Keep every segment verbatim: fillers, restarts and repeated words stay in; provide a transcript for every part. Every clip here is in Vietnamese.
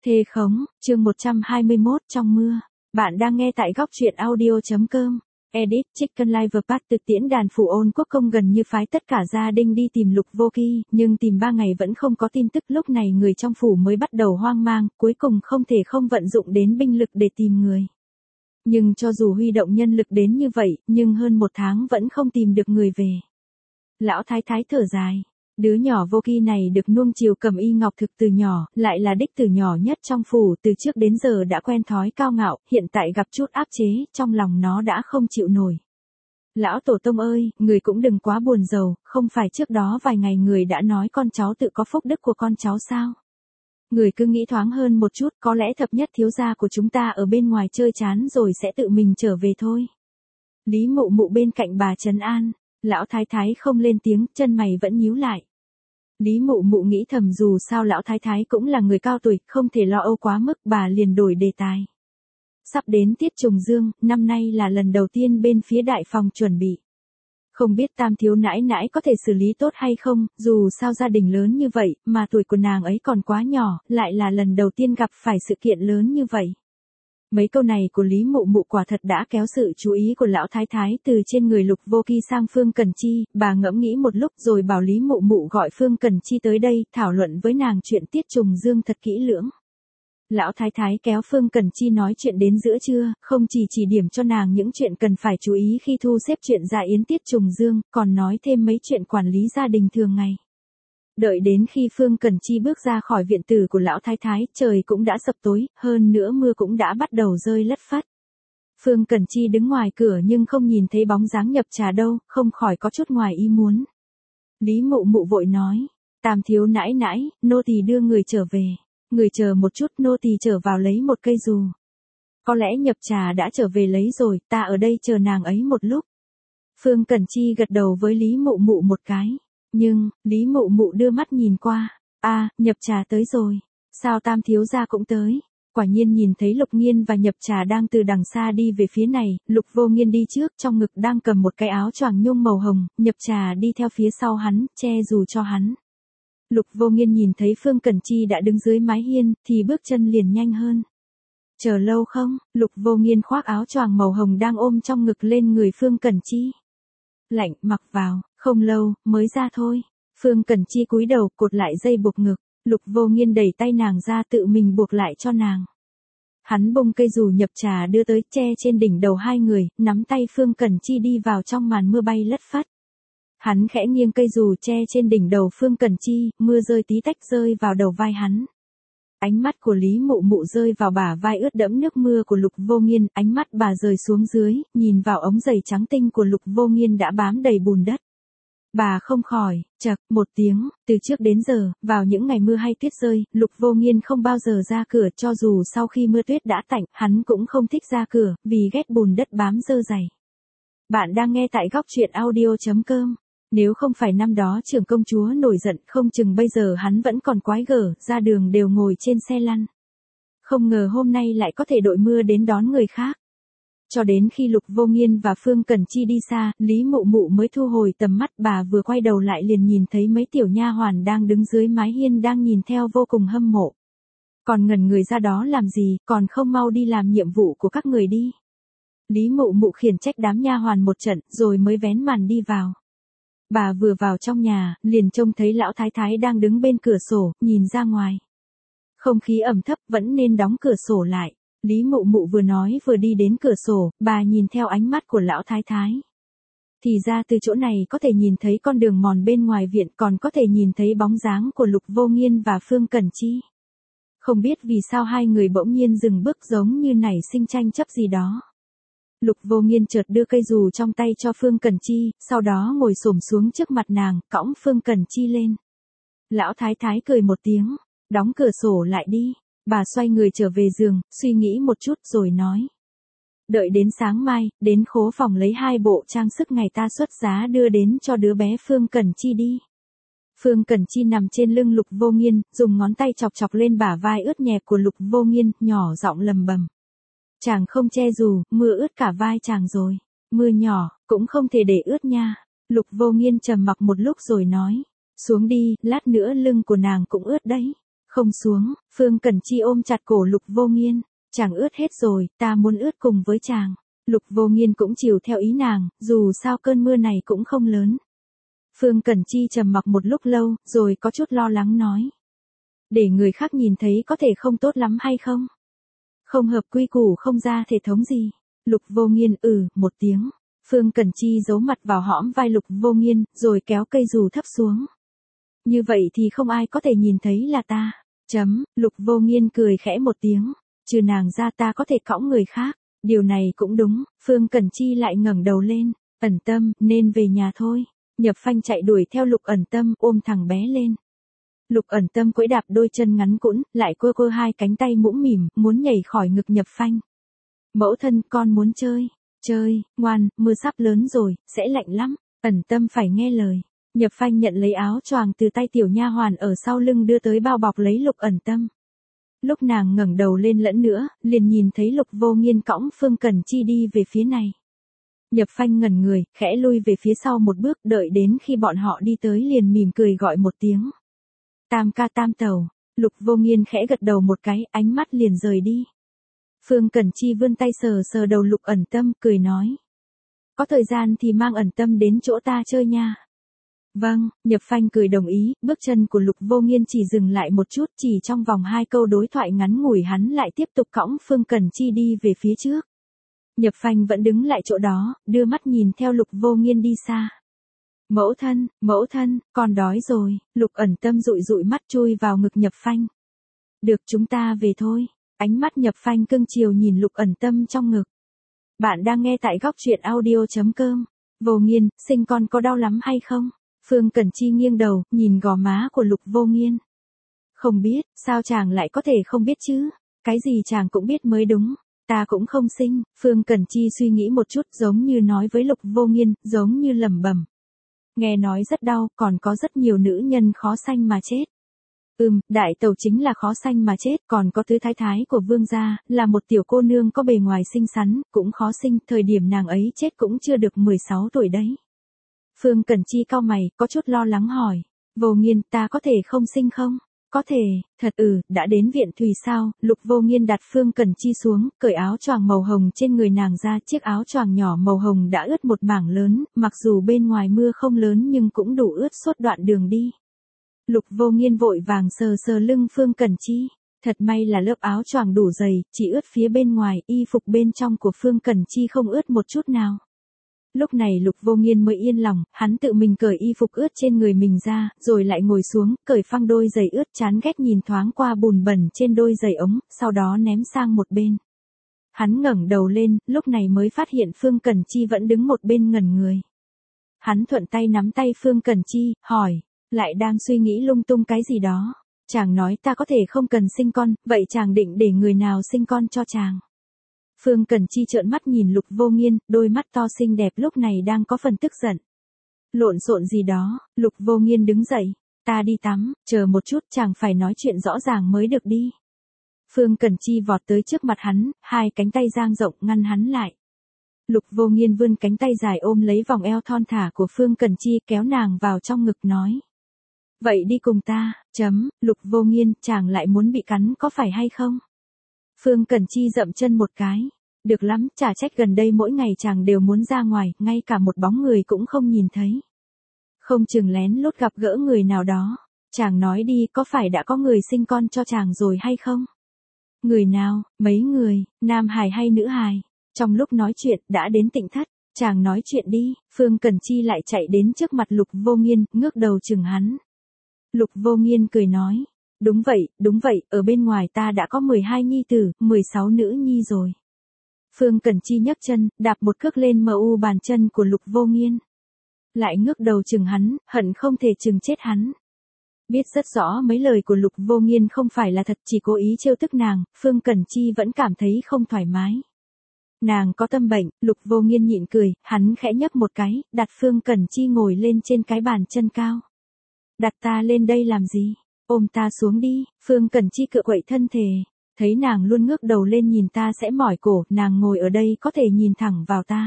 Thề khống, chương một trăm hai mươi mốt trong mưa. Bạn đang nghe tại góc truyện audio.com. Edit, Chicken Live Part từ tiễn đàn phủ Ôn Quốc Công gần như phái tất cả gia đình đi tìm Lục Vô Kỳ, nhưng tìm ba ngày vẫn không có tin tức. Lúc này người trong phủ mới bắt đầu hoang mang, cuối cùng không thể không vận dụng đến binh lực để tìm người. Nhưng cho dù huy động nhân lực đến như vậy, nhưng hơn một tháng vẫn không tìm được người về. Lão thái thái thở dài. Đứa nhỏ Vô Kỳ này được nuông chiều Cẩm Y Ngọc Thực từ nhỏ, lại là đích tử nhỏ nhất trong phủ, từ trước đến giờ đã quen thói cao ngạo, hiện tại gặp chút áp chế, trong lòng nó đã không chịu nổi. Lão tổ tông ơi, người cũng đừng quá buồn rầu, không phải trước đó vài ngày người đã nói con cháu tự có phúc đức của con cháu sao? Người cứ nghĩ thoáng hơn một chút, có lẽ thập nhất thiếu gia của chúng ta ở bên ngoài chơi chán rồi sẽ tự mình trở về thôi. Lý Mụ Mụ bên cạnh bà trấn an. Lão thái thái không lên tiếng, chân mày vẫn nhíu lại. Lý Mụ Mụ nghĩ thầm dù sao lão thái thái cũng là người cao tuổi, không thể lo âu quá mức, bà liền đổi đề tài. Sắp đến tiết trùng dương, năm nay là lần đầu tiên bên phía đại phòng chuẩn bị. Không biết Tam thiếu nãi nãi có thể xử lý tốt hay không, dù sao gia đình lớn như vậy, mà tuổi của nàng ấy còn quá nhỏ, lại là lần đầu tiên gặp phải sự kiện lớn như vậy. Mấy câu này của Lý Mụ Mụ quả thật đã kéo sự chú ý của lão thái thái từ trên người Lục Vô Kỳ sang Phương Cẩn Chi, bà ngẫm nghĩ một lúc rồi bảo Lý Mụ Mụ gọi Phương Cẩn Chi tới đây, thảo luận với nàng chuyện tiết trùng dương thật kỹ lưỡng. Lão thái thái kéo Phương Cẩn Chi nói chuyện đến giữa trưa, không chỉ chỉ điểm cho nàng những chuyện cần phải chú ý khi thu xếp chuyện dạ yến tiết trùng dương, còn nói thêm mấy chuyện quản lý gia đình thường ngày. Đợi đến khi Phương Cẩn Chi bước ra khỏi viện tử của lão thái thái, trời cũng đã sập tối, hơn nữa mưa cũng đã bắt đầu rơi lất phất. Phương Cẩn Chi đứng ngoài cửa nhưng không nhìn thấy bóng dáng Nhập Trà đâu, không khỏi có chút ngoài ý muốn. Lý Mụ Mụ vội nói, Tam thiếu nãi nãi, nô tỳ đưa người trở về. Người chờ một chút, nô tỳ trở vào lấy một cây dù. Có lẽ Nhập Trà đã trở về lấy rồi, ta ở đây chờ nàng ấy một lúc. Phương Cẩn Chi gật đầu với Lý Mụ Mụ một cái. Nhưng, Lý Mụ Mụ đưa mắt nhìn qua, a à, Nhập Trà tới rồi, sao Tam thiếu gia cũng tới, quả nhiên nhìn thấy Lục Nghiên và Nhập Trà đang từ đằng xa đi về phía này, Lục Vô Nghiên đi trước trong ngực đang cầm một cái áo choàng nhung màu hồng, Nhập Trà đi theo phía sau hắn, che dù cho hắn. Lục Vô Nghiên nhìn thấy Phương Cẩn Chi đã đứng dưới mái hiên, thì bước chân liền nhanh hơn. Chờ lâu không, Lục Vô Nghiên khoác áo choàng màu hồng đang ôm trong ngực lên người Phương Cẩn Chi. Lạnh, mặc vào. Không lâu, mới ra thôi. Phương Cẩn Chi cúi đầu, cột lại dây buộc ngực. Lục Vô Nghiên đẩy tay nàng ra tự mình buộc lại cho nàng. Hắn bông cây dù Nhập Trà đưa tới, che trên đỉnh đầu hai người, nắm tay Phương Cẩn Chi đi vào trong màn mưa bay lất phất. Hắn khẽ nghiêng cây dù che trên đỉnh đầu Phương Cẩn Chi, mưa rơi tí tách rơi vào đầu vai hắn. Ánh mắt của Lý Mụ Mụ rơi vào bả vai ướt đẫm nước mưa của Lục Vô Nghiên, ánh mắt bà rời xuống dưới, nhìn vào ống giày trắng tinh của Lục Vô Nghiên đã bám đầy bùn đất. Bà không khỏi, chậc, một tiếng, từ trước đến giờ, vào những ngày mưa hay tuyết rơi, Lục Vô Nghiên không bao giờ ra cửa, cho dù sau khi mưa tuyết đã tạnh, hắn cũng không thích ra cửa, vì ghét bùn đất bám dơ giày. Bạn đang nghe tại góc truyện audio.com. Nếu không phải năm đó trưởng công chúa nổi giận, không chừng bây giờ hắn vẫn còn quái gở, ra đường đều ngồi trên xe lăn. Không ngờ hôm nay lại có thể đội mưa đến đón người khác. Cho đến khi Lục Vô Nghiên và Phương Cẩn Chi đi xa, Lý Mụ Mụ mới thu hồi tầm mắt, bà vừa quay đầu lại liền nhìn thấy mấy tiểu nha hoàn đang đứng dưới mái hiên đang nhìn theo vô cùng hâm mộ. Còn ngẩn người ra đó làm gì, còn không mau đi làm nhiệm vụ của các người đi. Lý Mụ Mụ khiển trách đám nha hoàn một trận, rồi mới vén màn đi vào. Bà vừa vào trong nhà, liền trông thấy lão thái thái đang đứng bên cửa sổ, nhìn ra ngoài. Không khí ẩm thấp, vẫn nên đóng cửa sổ lại. Lý Mụ Mụ vừa nói vừa đi đến cửa sổ, bà nhìn theo ánh mắt của lão thái thái. Thì ra từ chỗ này có thể nhìn thấy con đường mòn bên ngoài viện, còn có thể nhìn thấy bóng dáng của Lục Vô Nghiên và Phương Cẩn Chi. Không biết vì sao hai người bỗng nhiên dừng bước giống như nảy sinh tranh chấp gì đó. Lục Vô Nghiên chợt đưa cây dù trong tay cho Phương Cẩn Chi, sau đó ngồi xổm xuống trước mặt nàng, cõng Phương Cẩn Chi lên. Lão thái thái cười một tiếng, đóng cửa sổ lại đi. Bà xoay người trở về giường, suy nghĩ một chút rồi nói. Đợi đến sáng mai, đến khố phòng lấy hai bộ trang sức ngày ta xuất giá đưa đến cho đứa bé Phương Cẩn Chi đi. Phương Cẩn Chi nằm trên lưng Lục Vô Nghiên, dùng ngón tay chọc chọc lên bả vai ướt nhẹp của Lục Vô Nghiên, nhỏ giọng lầm bầm. Chàng không che dù, mưa ướt cả vai chàng rồi. Mưa nhỏ, cũng không thể để ướt nha. Lục Vô Nghiên trầm mặc một lúc rồi nói. Xuống đi, lát nữa lưng của nàng cũng ướt đấy. Không xuống, Phương Cẩn Chi ôm chặt cổ Lục Vô Nghiên, chàng ướt hết rồi, ta muốn ướt cùng với chàng. Lục Vô Nghiên cũng chiều theo ý nàng, dù sao cơn mưa này cũng không lớn. Phương Cẩn Chi trầm mặc một lúc lâu, rồi có chút lo lắng nói. Để người khác nhìn thấy có thể không tốt lắm hay không? Không hợp quy củ không ra thể thống gì. Lục Vô Nghiên ừ, một tiếng. Phương Cẩn Chi giấu mặt vào hõm vai Lục Vô Nghiên, rồi kéo cây dù thấp xuống. Như vậy thì không ai có thể nhìn thấy là ta. Chấm, Lục Vô Nghiên cười khẽ một tiếng. Trừ nàng ra ta có thể cõng người khác. Điều này cũng đúng, Phương Cẩn Chi lại ngẩng đầu lên. Ẩn Tâm, nên về nhà thôi. Nhập Phanh chạy đuổi theo Lục Ẩn Tâm, ôm thằng bé lên. Lục Ẩn Tâm quẫy đạp đôi chân ngắn cũn, lại quơ quơ hai cánh tay mũm mỉm, muốn nhảy khỏi ngực Nhập Phanh. Mẫu thân, con muốn chơi. Chơi, ngoan, mưa sắp lớn rồi, sẽ lạnh lắm. Ẩn Tâm phải nghe lời. Nhập Phanh nhận lấy áo choàng từ tay tiểu nha hoàn ở sau lưng đưa tới bao bọc lấy Lục Ẩn Tâm. Lúc nàng ngẩng đầu lên lẫn nữa, liền nhìn thấy Lục Vô Nghiên cõng Phương Cẩn Chi đi về phía này. Nhập Phanh ngẩn người, khẽ lui về phía sau một bước, đợi đến khi bọn họ đi tới liền mỉm cười gọi một tiếng. Tam ca tam tẩu. Lục Vô Nghiên khẽ gật đầu một cái, ánh mắt liền rời đi. Phương Cẩn Chi vươn tay sờ sờ đầu Lục Ẩn Tâm, cười nói. Có thời gian thì mang Ẩn Tâm đến chỗ ta chơi nha. Vâng, Nhập Phanh cười đồng ý, bước chân của Lục Vô Nghiên chỉ dừng lại một chút, chỉ trong vòng hai câu đối thoại ngắn ngủi hắn lại tiếp tục cõng Phương Cẩn Chi đi về phía trước. Nhập Phanh vẫn đứng lại chỗ đó, đưa mắt nhìn theo Lục Vô Nghiên đi xa. Mẫu thân, mẫu thân, con đói rồi. Lục Ẩn Tâm dụi dụi mắt chui vào ngực Nhập Phanh. Được, chúng ta về thôi. Ánh mắt Nhập Phanh cưng chiều nhìn Lục Ẩn Tâm trong ngực. Bạn đang nghe tại góc truyện audio chấm com. Vô Nghiên, sinh con có đau lắm hay không? Phương Cẩn Chi nghiêng đầu, nhìn gò má của Lục Vô Nghiên. Không biết, sao chàng lại có thể không biết chứ? Cái gì chàng cũng biết mới đúng. Ta cũng không sinh. Phương Cẩn Chi suy nghĩ một chút, giống như nói với Lục Vô Nghiên, giống như lẩm bẩm. Nghe nói rất đau, còn có rất nhiều nữ nhân khó sanh mà chết. Ừm, đại tẩu chính là khó sanh mà chết, còn có tứ thái thái của vương gia, là một tiểu cô nương có bề ngoài xinh xắn, cũng khó sinh, thời điểm nàng ấy chết cũng chưa được mười sáu tuổi đấy. Phương Cẩn Chi cau mày, có chút lo lắng hỏi. Vô Nghiên, ta có thể không sinh không? Có thể, thật ừ, đã đến viện thùy sao? Lục Vô Nghiên đặt Phương Cẩn Chi xuống, cởi áo choàng màu hồng trên người nàng ra, chiếc áo choàng nhỏ màu hồng đã ướt một mảng lớn, mặc dù bên ngoài mưa không lớn nhưng cũng đủ ướt suốt đoạn đường đi. Lục Vô Nghiên vội vàng sờ sờ lưng Phương Cẩn Chi, thật may là lớp áo choàng đủ dày, chỉ ướt phía bên ngoài, y phục bên trong của Phương Cẩn Chi không ướt một chút nào. Lúc này Lục Vô Nghiên mới yên lòng, hắn tự mình cởi y phục ướt trên người mình ra, rồi lại ngồi xuống, cởi phăng đôi giày ướt, chán ghét nhìn thoáng qua bùn bẩn trên đôi giày ống, sau đó ném sang một bên. Hắn ngẩng đầu lên, lúc này mới phát hiện Phương Cẩn Chi vẫn đứng một bên ngẩn người. Hắn thuận tay nắm tay Phương Cẩn Chi, hỏi, lại đang suy nghĩ lung tung cái gì đó. Chàng nói ta có thể không cần sinh con, vậy chàng định để người nào sinh con cho chàng? Phương Cẩn Chi trợn mắt nhìn Lục Vô Nghiên, đôi mắt to xinh đẹp lúc này đang có phần tức giận. Lộn xộn gì đó? Lục Vô Nghiên đứng dậy. Ta đi tắm, chờ một chút, chàng phải nói chuyện rõ ràng mới được đi. Phương Cẩn Chi vọt tới trước mặt hắn, hai cánh tay dang rộng ngăn hắn lại. Lục Vô Nghiên vươn cánh tay dài ôm lấy vòng eo thon thả của Phương Cẩn Chi, kéo nàng vào trong ngực nói. Vậy đi cùng ta, chấm, Lục Vô Nghiên, chàng lại muốn bị cắn có phải hay không? Phương Cẩn Chi dậm chân một cái. Được lắm, chả trách gần đây mỗi ngày chàng đều muốn ra ngoài, ngay cả một bóng người cũng không nhìn thấy. Không chừng lén lút gặp gỡ người nào đó. Chàng nói đi, có phải đã có người sinh con cho chàng rồi hay không? Người nào, mấy người, nam hài hay nữ hài? Trong lúc nói chuyện, đã đến Tịnh Thất. Chàng nói chuyện đi. Phương Cẩn Chi lại chạy đến trước mặt Lục Vô Nghiên, ngước đầu chừng hắn. Lục Vô Nghiên cười nói. Đúng vậy, đúng vậy, ở bên ngoài ta đã có mười hai nhi tử, mười sáu nữ nhi rồi. Phương Cẩn Chi nhấc chân, đạp một cước lên mờ u bàn chân của Lục Vô Nghiên. Lại ngước đầu chừng hắn, hận không thể chừng chết hắn. Biết rất rõ mấy lời của Lục Vô Nghiên không phải là thật, chỉ cố ý trêu tức nàng, Phương Cẩn Chi vẫn cảm thấy không thoải mái. Nàng có tâm bệnh, Lục Vô Nghiên nhịn cười, hắn khẽ nhấc một cái, đặt Phương Cẩn Chi ngồi lên trên cái bàn chân cao. Đặt ta lên đây làm gì? Ôm ta xuống đi. Phương Cẩn Chi cựa quậy thân thể. Thấy nàng luôn ngước đầu lên nhìn ta sẽ mỏi cổ, nàng ngồi ở đây có thể nhìn thẳng vào ta.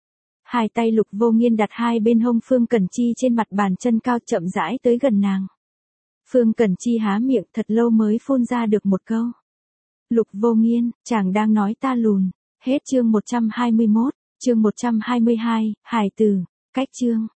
Hai tay Lục Vô Nghiên đặt hai bên hông Phương Cẩn Chi trên mặt bàn chân cao chậm rãi tới gần nàng. Phương Cẩn Chi há miệng thật lâu mới phun ra được một câu. Lục Vô Nghiên, chàng đang nói ta lùn. Hết chương một trăm hai mươi mốt, chương một trăm hai mươi hai, hài tử, cách chương.